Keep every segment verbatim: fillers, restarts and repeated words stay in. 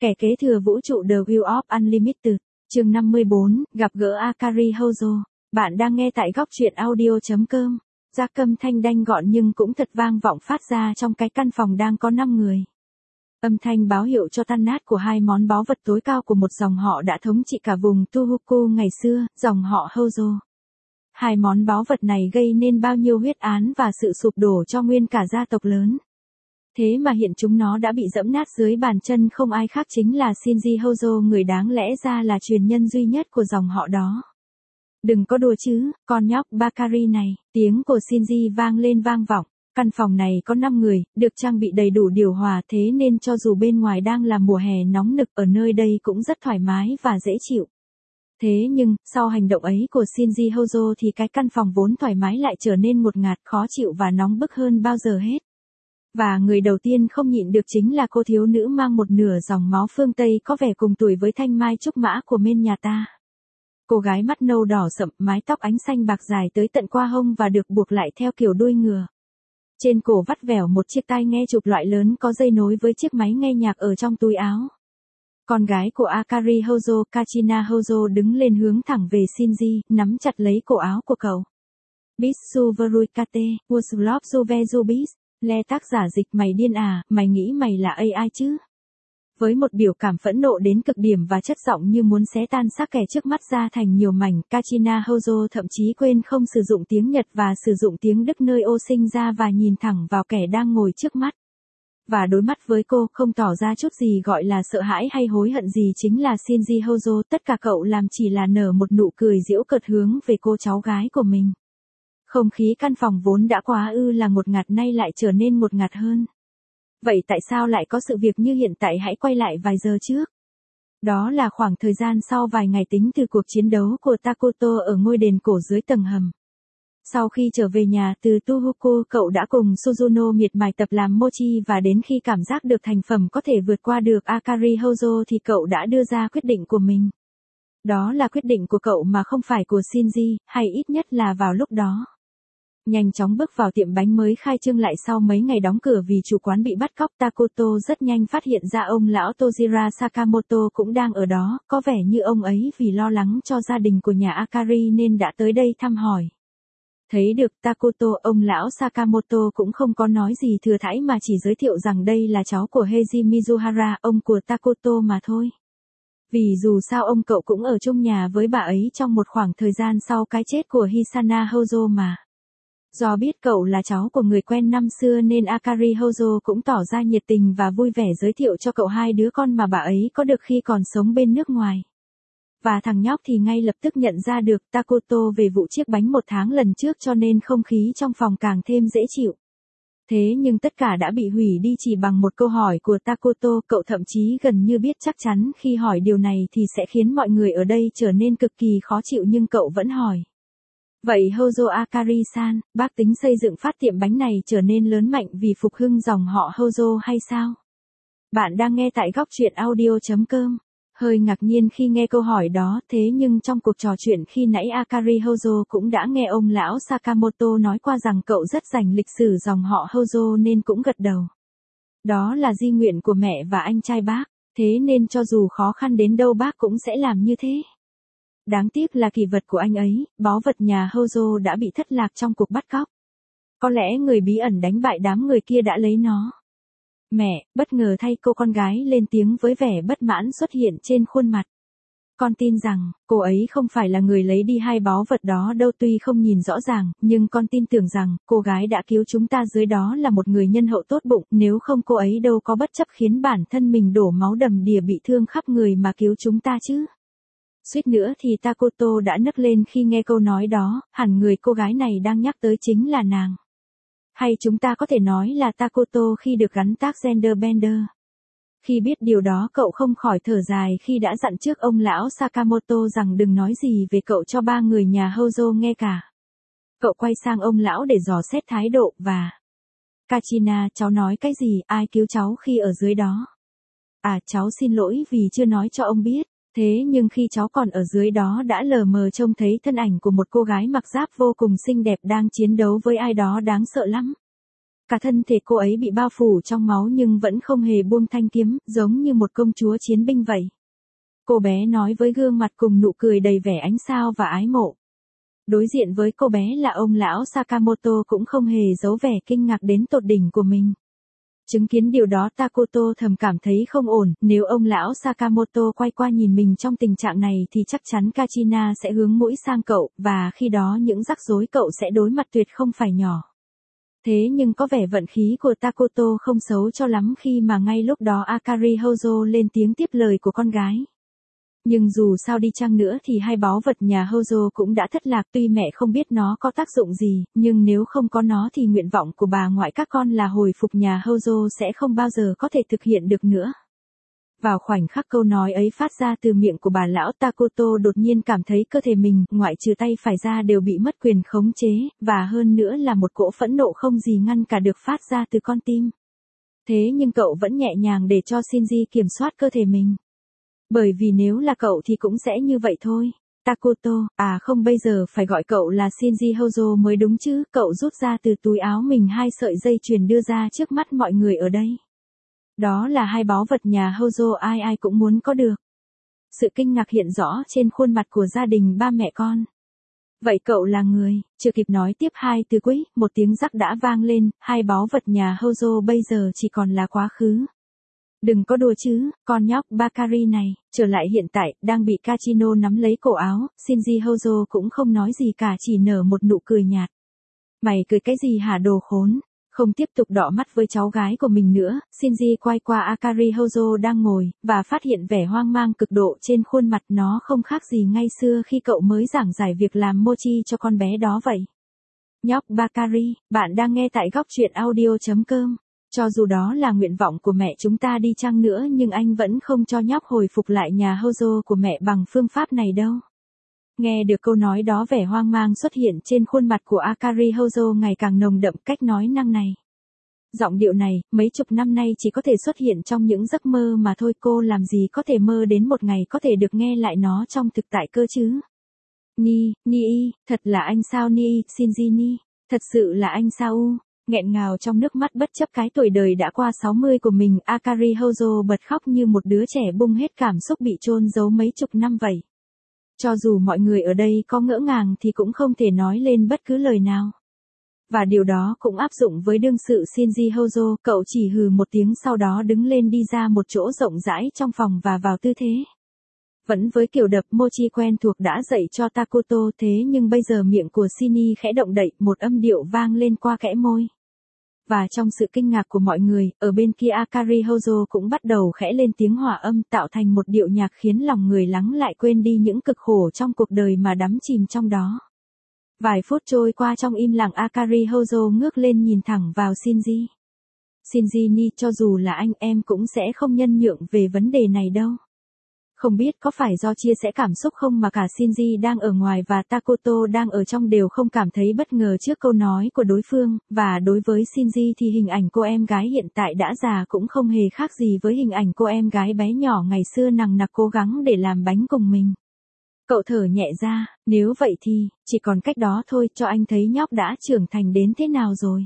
Kẻ kế thừa vũ trụ The Wheel of Unlimited, chương năm mươi bốn, gặp gỡ Akari Hojo. Bạn đang nghe tại góc truyện audio chấm com. Giác âm thanh đanh gọn nhưng cũng thật vang vọng phát ra trong cái căn phòng đang có năm người. Âm thanh báo hiệu cho tan nát của hai món báu vật tối cao của một dòng họ đã thống trị cả vùng Tohoku ngày xưa, dòng họ Hojo. Hai món báu vật này gây nên bao nhiêu huyết án và sự sụp đổ cho nguyên cả gia tộc lớn. Thế mà hiện chúng nó đã bị dẫm nát dưới bàn chân không ai khác chính là Shinji Hojo, người đáng lẽ ra là truyền nhân duy nhất của dòng họ đó. Đừng có đùa chứ, con nhóc Bakari này, tiếng của Shinji vang lên vang vọng. Căn phòng này có năm người, được trang bị đầy đủ điều hòa, thế nên cho dù bên ngoài đang là mùa hè nóng nực, ở nơi đây cũng rất thoải mái và dễ chịu. Thế nhưng, sau hành động ấy của Shinji Hojo thì cái căn phòng vốn thoải mái lại trở nên ngột ngạt, khó chịu và nóng bức hơn bao giờ hết. Và người đầu tiên không nhịn được chính là cô thiếu nữ mang một nửa dòng máu phương Tây có vẻ cùng tuổi với thanh mai trúc mã của bên nhà ta. Cô gái mắt nâu đỏ sậm, mái tóc ánh xanh bạc dài tới tận qua hông và được buộc lại theo kiểu đuôi ngựa. Trên cổ vắt vẻo một chiếc tai nghe chụp loại lớn có dây nối với chiếc máy nghe nhạc ở trong túi áo. Con gái của Akari Hojo, Kachina Hojo, đứng lên hướng thẳng về Shinji, nắm chặt lấy cổ áo của cậu. Bitsu Verukate, Wuslov Juvezubis. Le tác giả dịch, mày điên à, mày nghĩ mày là a i chứ? Với một biểu cảm phẫn nộ đến cực điểm và chất giọng như muốn xé tan xác kẻ trước mắt ra thành nhiều mảnh, Kachina Hojo thậm chí quên không sử dụng tiếng Nhật và sử dụng tiếng Đức nơi ô sinh ra và nhìn thẳng vào kẻ đang ngồi trước mắt. Và đối mắt với cô, không tỏ ra chút gì gọi là sợ hãi hay hối hận gì, chính là Shinji Hojo. Tất cả cậu làm chỉ là nở một nụ cười giễu cợt hướng về cô cháu gái của mình. Không khí căn phòng vốn đã quá ư là ngột ngạt nay lại trở nên ngột ngạt hơn. Vậy tại sao lại có sự việc như hiện tại? Hãy quay lại vài giờ trước. Đó là khoảng thời gian sau vài ngày tính từ cuộc chiến đấu của Takuto ở ngôi đền cổ dưới tầng hầm. Sau khi trở về nhà từ Tohoku, cậu đã cùng Suzuno miệt mài tập làm mochi và đến khi cảm giác được thành phẩm có thể vượt qua được Akari Hojo thì cậu đã đưa ra quyết định của mình. Đó là quyết định của cậu mà không phải của Shinji, hay ít nhất là vào lúc đó. Nhanh chóng bước vào tiệm bánh mới khai trương lại sau mấy ngày đóng cửa vì chủ quán bị bắt cóc, Takuto rất nhanh phát hiện ra ông lão Tojira Sakamoto cũng đang ở đó, có vẻ như ông ấy vì lo lắng cho gia đình của nhà Akari nên đã tới đây thăm hỏi. Thấy được Takuto, ông lão Sakamoto cũng không có nói gì thừa thãi mà chỉ giới thiệu rằng đây là cháu của Heiji Mizuhara, ông của Takuto mà thôi. Vì dù sao ông cậu cũng ở chung nhà với bà ấy trong một khoảng thời gian sau cái chết của Hisana Hojo mà. Do biết cậu là cháu của người quen năm xưa nên Akari Hojo cũng tỏ ra nhiệt tình và vui vẻ giới thiệu cho cậu hai đứa con mà bà ấy có được khi còn sống bên nước ngoài. Và thằng nhóc thì ngay lập tức nhận ra được Takuto về vụ chiếc bánh một tháng lần trước, cho nên không khí trong phòng càng thêm dễ chịu. Thế nhưng tất cả đã bị hủy đi chỉ bằng một câu hỏi của Takuto. Cậu thậm chí gần như biết chắc chắn khi hỏi điều này thì sẽ khiến mọi người ở đây trở nên cực kỳ khó chịu, nhưng cậu vẫn hỏi. Vậy Hojo Akari-san, bác tính xây dựng phát tiệm bánh này trở nên lớn mạnh vì phục hưng dòng họ Hojo hay sao? Bạn đang nghe tại góc truyện audio chấm com. Hơi ngạc nhiên khi nghe câu hỏi đó, thế nhưng trong cuộc trò chuyện khi nãy Akari Hojo cũng đã nghe ông lão Sakamoto nói qua rằng cậu rất rành lịch sử dòng họ Hojo nên cũng gật đầu. Đó là di nguyện của mẹ và anh trai bác, thế nên cho dù khó khăn đến đâu bác cũng sẽ làm như thế. Đáng tiếc là kỷ vật của anh ấy, báu vật nhà Hojo đã bị thất lạc trong cuộc bắt cóc. Có lẽ người bí ẩn đánh bại đám người kia đã lấy nó. Mẹ, bất ngờ thay, cô con gái lên tiếng với vẻ bất mãn xuất hiện trên khuôn mặt. Con tin rằng, cô ấy không phải là người lấy đi hai báu vật đó đâu, tuy không nhìn rõ ràng, nhưng con tin tưởng rằng, cô gái đã cứu chúng ta dưới đó là một người nhân hậu tốt bụng, nếu không cô ấy đâu có bất chấp khiến bản thân mình đổ máu đầm đìa bị thương khắp người mà cứu chúng ta chứ. Suýt nữa thì Takuto đã nức lên khi nghe câu nói đó, hẳn người cô gái này đang nhắc tới chính là nàng. Hay chúng ta có thể nói là Takuto khi được gắn tag gender bender. Khi biết điều đó cậu không khỏi thở dài khi đã dặn trước ông lão Sakamoto rằng đừng nói gì về cậu cho ba người nhà Hojo nghe cả. Cậu quay sang ông lão để dò xét thái độ và... Kachina, cháu nói cái gì, ai cứu cháu khi ở dưới đó? À, cháu xin lỗi vì chưa nói cho ông biết. Thế nhưng khi cháu còn ở dưới đó đã lờ mờ trông thấy thân ảnh của một cô gái mặc giáp vô cùng xinh đẹp đang chiến đấu với ai đó đáng sợ lắm. Cả thân thể cô ấy bị bao phủ trong máu nhưng vẫn không hề buông thanh kiếm, giống như một công chúa chiến binh vậy. Cô bé nói với gương mặt cùng nụ cười đầy vẻ ánh sao và ái mộ. Đối diện với cô bé là ông lão Sakamoto cũng không hề giấu vẻ kinh ngạc đến tột đỉnh của mình. Chứng kiến điều đó Takoto thầm cảm thấy không ổn, nếu ông lão Sakamoto quay qua nhìn mình trong tình trạng này thì chắc chắn Kachina sẽ hướng mũi sang cậu, và khi đó những rắc rối cậu sẽ đối mặt tuyệt không phải nhỏ. Thế nhưng có vẻ vận khí của Takoto không xấu cho lắm khi mà ngay lúc đó Akari Hojo lên tiếng tiếp lời của con gái. Nhưng dù sao đi chăng nữa thì hai báu vật nhà Hojo cũng đã thất lạc, tuy mẹ không biết nó có tác dụng gì, nhưng nếu không có nó thì nguyện vọng của bà ngoại các con là hồi phục nhà Hojo sẽ không bao giờ có thể thực hiện được nữa. Vào khoảnh khắc câu nói ấy phát ra từ miệng của bà lão, Takoto đột nhiên cảm thấy cơ thể mình, ngoại trừ tay phải ra, đều bị mất quyền khống chế, và hơn nữa là một cỗ phẫn nộ không gì ngăn cả được phát ra từ con tim. Thế nhưng cậu vẫn nhẹ nhàng để cho Shinji kiểm soát cơ thể mình. Bởi vì nếu là cậu thì cũng sẽ như vậy thôi. Takoto, à không, bây giờ phải gọi cậu là Shinji Hojo mới đúng chứ. Cậu rút ra từ túi áo mình hai sợi dây chuyền đưa ra trước mắt mọi người ở đây. Đó là hai báu vật nhà Hojo ai ai cũng muốn có được. Sự kinh ngạc hiện rõ trên khuôn mặt của gia đình ba mẹ con. Vậy cậu là người, chưa kịp nói tiếp hai từ cuối, một tiếng rắc đã vang lên, hai báu vật nhà Hojo bây giờ chỉ còn là quá khứ. Đừng có đùa chứ, con nhóc Bakari này, trở lại hiện tại, đang bị Kachino nắm lấy cổ áo, Shinji Hojo cũng không nói gì cả, chỉ nở một nụ cười nhạt. Mày cười cái gì hả đồ khốn? Không tiếp tục đỏ mắt với cháu gái của mình nữa, Shinji quay qua Akari Hojo đang ngồi, và phát hiện vẻ hoang mang cực độ trên khuôn mặt nó không khác gì ngay xưa khi cậu mới giảng giải việc làm mochi cho con bé đó vậy. Nhóc Bakari, bạn đang nghe tại góc truyện audio chấm com. Cho dù đó là nguyện vọng của mẹ chúng ta đi chăng nữa nhưng anh vẫn không cho nhóc hồi phục lại nhà Hojo của mẹ bằng phương pháp này đâu. Nghe được câu nói đó, vẻ hoang mang xuất hiện trên khuôn mặt của Akari Hojo ngày càng nồng đậm. Cách nói năng này, giọng điệu này, mấy chục năm nay chỉ có thể xuất hiện trong những giấc mơ mà thôi, cô làm gì có thể mơ đến một ngày có thể được nghe lại nó trong thực tại cơ chứ. Ni, Ni, thật là anh sao Ni, Shinji Ni, thật sự là anh sao u. Nghẹn ngào trong nước mắt bất chấp cái tuổi đời đã qua sáu mươi của mình, Akari Hojo bật khóc như một đứa trẻ bung hết cảm xúc bị chôn giấu mấy chục năm vậy. Cho dù mọi người ở đây có ngỡ ngàng thì cũng không thể nói lên bất cứ lời nào. Và điều đó cũng áp dụng với đương sự Shinji Hojo, cậu chỉ hừ một tiếng sau đó đứng lên đi ra một chỗ rộng rãi trong phòng và vào tư thế. Vẫn với kiểu đập mochi quen thuộc đã dạy cho Takoto, thế nhưng bây giờ miệng của Shinji khẽ động đậy, một âm điệu vang lên qua kẽ môi. Và trong sự kinh ngạc của mọi người, ở bên kia Akari Hojo cũng bắt đầu khẽ lên tiếng hòa âm, tạo thành một điệu nhạc khiến lòng người lắng lại, quên đi những cực khổ trong cuộc đời mà đắm chìm trong đó. Vài phút trôi qua trong im lặng, Akari Hojo ngước lên nhìn thẳng vào Shinji. Shinji Ni, cho dù là anh em cũng sẽ không nhân nhượng về vấn đề này đâu. Không biết có phải do chia sẻ cảm xúc không mà cả Shinji đang ở ngoài và Takoto đang ở trong đều không cảm thấy bất ngờ trước câu nói của đối phương, và đối với Shinji thì hình ảnh cô em gái hiện tại đã già cũng không hề khác gì với hình ảnh cô em gái bé nhỏ ngày xưa nằng nặc cố gắng để làm bánh cùng mình. Cậu thở nhẹ ra, nếu vậy thì, chỉ còn cách đó thôi, cho anh thấy nhóc đã trưởng thành đến thế nào rồi.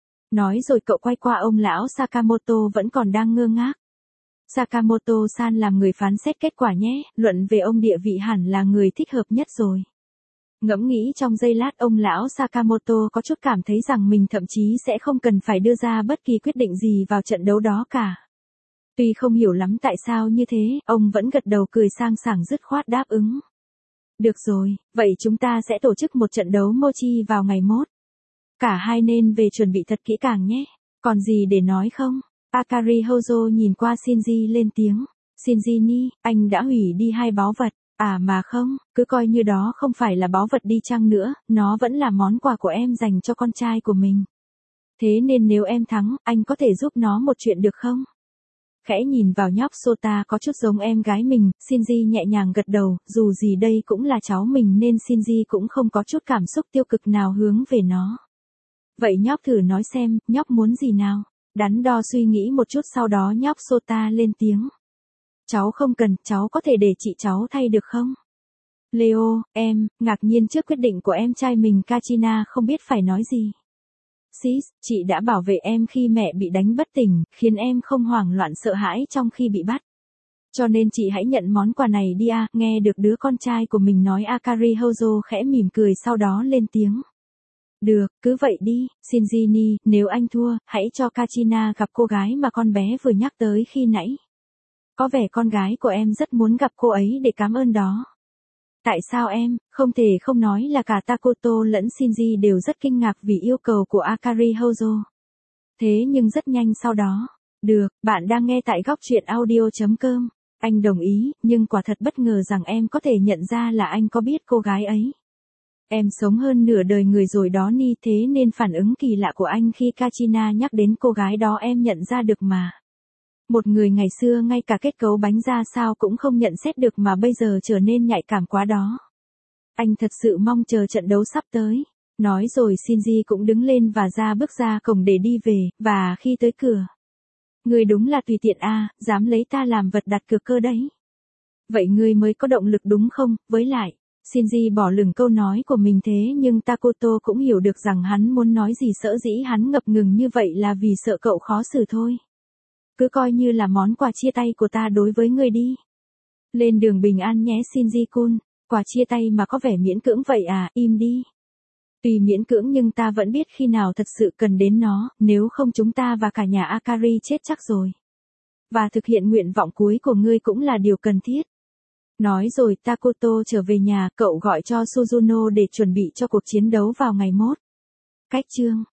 Nói rồi cậu quay qua ông lão Sakamoto vẫn còn đang ngơ ngác. Sakamoto-san làm người phán xét kết quả nhé, luận về ông địa vị hẳn là người thích hợp nhất rồi. Ngẫm nghĩ trong giây lát, ông lão Sakamoto có chút cảm thấy rằng mình thậm chí sẽ không cần phải đưa ra bất kỳ quyết định gì vào trận đấu đó cả. Tuy không hiểu lắm tại sao như thế, ông vẫn gật đầu cười sang sảng dứt khoát đáp ứng. Được rồi, vậy chúng ta sẽ tổ chức một trận đấu mochi vào ngày mốt. Cả hai nên về chuẩn bị thật kỹ càng nhé, còn gì để nói không? Akari Hojo nhìn qua Shinji lên tiếng. Shinji Ni, anh đã hủy đi hai báu vật. À mà không, cứ coi như đó không phải là báu vật đi chăng nữa, nó vẫn là món quà của em dành cho con trai của mình. Thế nên nếu em thắng, anh có thể giúp nó một chuyện được không? Khẽ nhìn vào nhóc Sota có chút giống em gái mình, Shinji nhẹ nhàng gật đầu, dù gì đây cũng là cháu mình nên Shinji cũng không có chút cảm xúc tiêu cực nào hướng về nó. Vậy nhóc thử nói xem, nhóc muốn gì nào? Đắn đo suy nghĩ một chút sau đó nhóc Sota lên tiếng. Cháu không cần, cháu có thể để chị cháu thay được không? Leo, em, ngạc nhiên trước quyết định của em trai mình, Kachina không biết phải nói gì. Sis, chị đã bảo vệ em khi mẹ bị đánh bất tỉnh, khiến em không hoảng loạn sợ hãi trong khi bị bắt. Cho nên chị hãy nhận món quà này đi à, nghe được đứa con trai của mình nói Akari Hojo khẽ mỉm cười sau đó lên tiếng. Được, cứ vậy đi, Shinji, nếu anh thua, hãy cho Kachina gặp cô gái mà con bé vừa nhắc tới khi nãy. Có vẻ con gái của em rất muốn gặp cô ấy để cảm ơn đó. Tại sao em, không thể không nói là cả Takoto lẫn Shinji đều rất kinh ngạc vì yêu cầu của Akari Hojo. Thế nhưng rất nhanh sau đó. Được, bạn đang nghe tại góc truyện audio chấm com. Anh đồng ý, nhưng quả thật bất ngờ rằng em có thể nhận ra là anh có biết cô gái ấy. Em sống hơn nửa đời người rồi đó Ni, thế nên phản ứng kỳ lạ của anh khi Kachina nhắc đến cô gái đó em nhận ra được mà. Một người ngày xưa ngay cả kết cấu bánh ra sao cũng không nhận xét được mà bây giờ trở nên nhạy cảm quá đó. Anh thật sự mong chờ trận đấu sắp tới. Nói rồi Shinji cũng đứng lên và ra bước ra cổng để đi về, và khi tới cửa. Ngươi đúng là tùy tiện a, à, dám lấy ta làm vật đặt cược cơ đấy. Vậy ngươi mới có động lực đúng không, với lại. Shinji bỏ lửng câu nói của mình thế nhưng Takoto cũng hiểu được rằng hắn muốn nói gì sở dĩ hắn ngập ngừng như vậy là vì sợ cậu khó xử thôi. Cứ coi như là món quà chia tay của ta đối với ngươi đi. Lên đường bình an nhé Shinji-kun, quà chia tay mà có vẻ miễn cưỡng vậy à, im đi. Tuy miễn cưỡng nhưng ta vẫn biết khi nào thật sự cần đến nó, nếu không chúng ta và cả nhà Akari chết chắc rồi. Và thực hiện nguyện vọng cuối của ngươi cũng là điều cần thiết. Nói rồi Takoto trở về nhà, cậu gọi cho Suzuno để chuẩn bị cho cuộc chiến đấu vào ngày mốt. Cách chương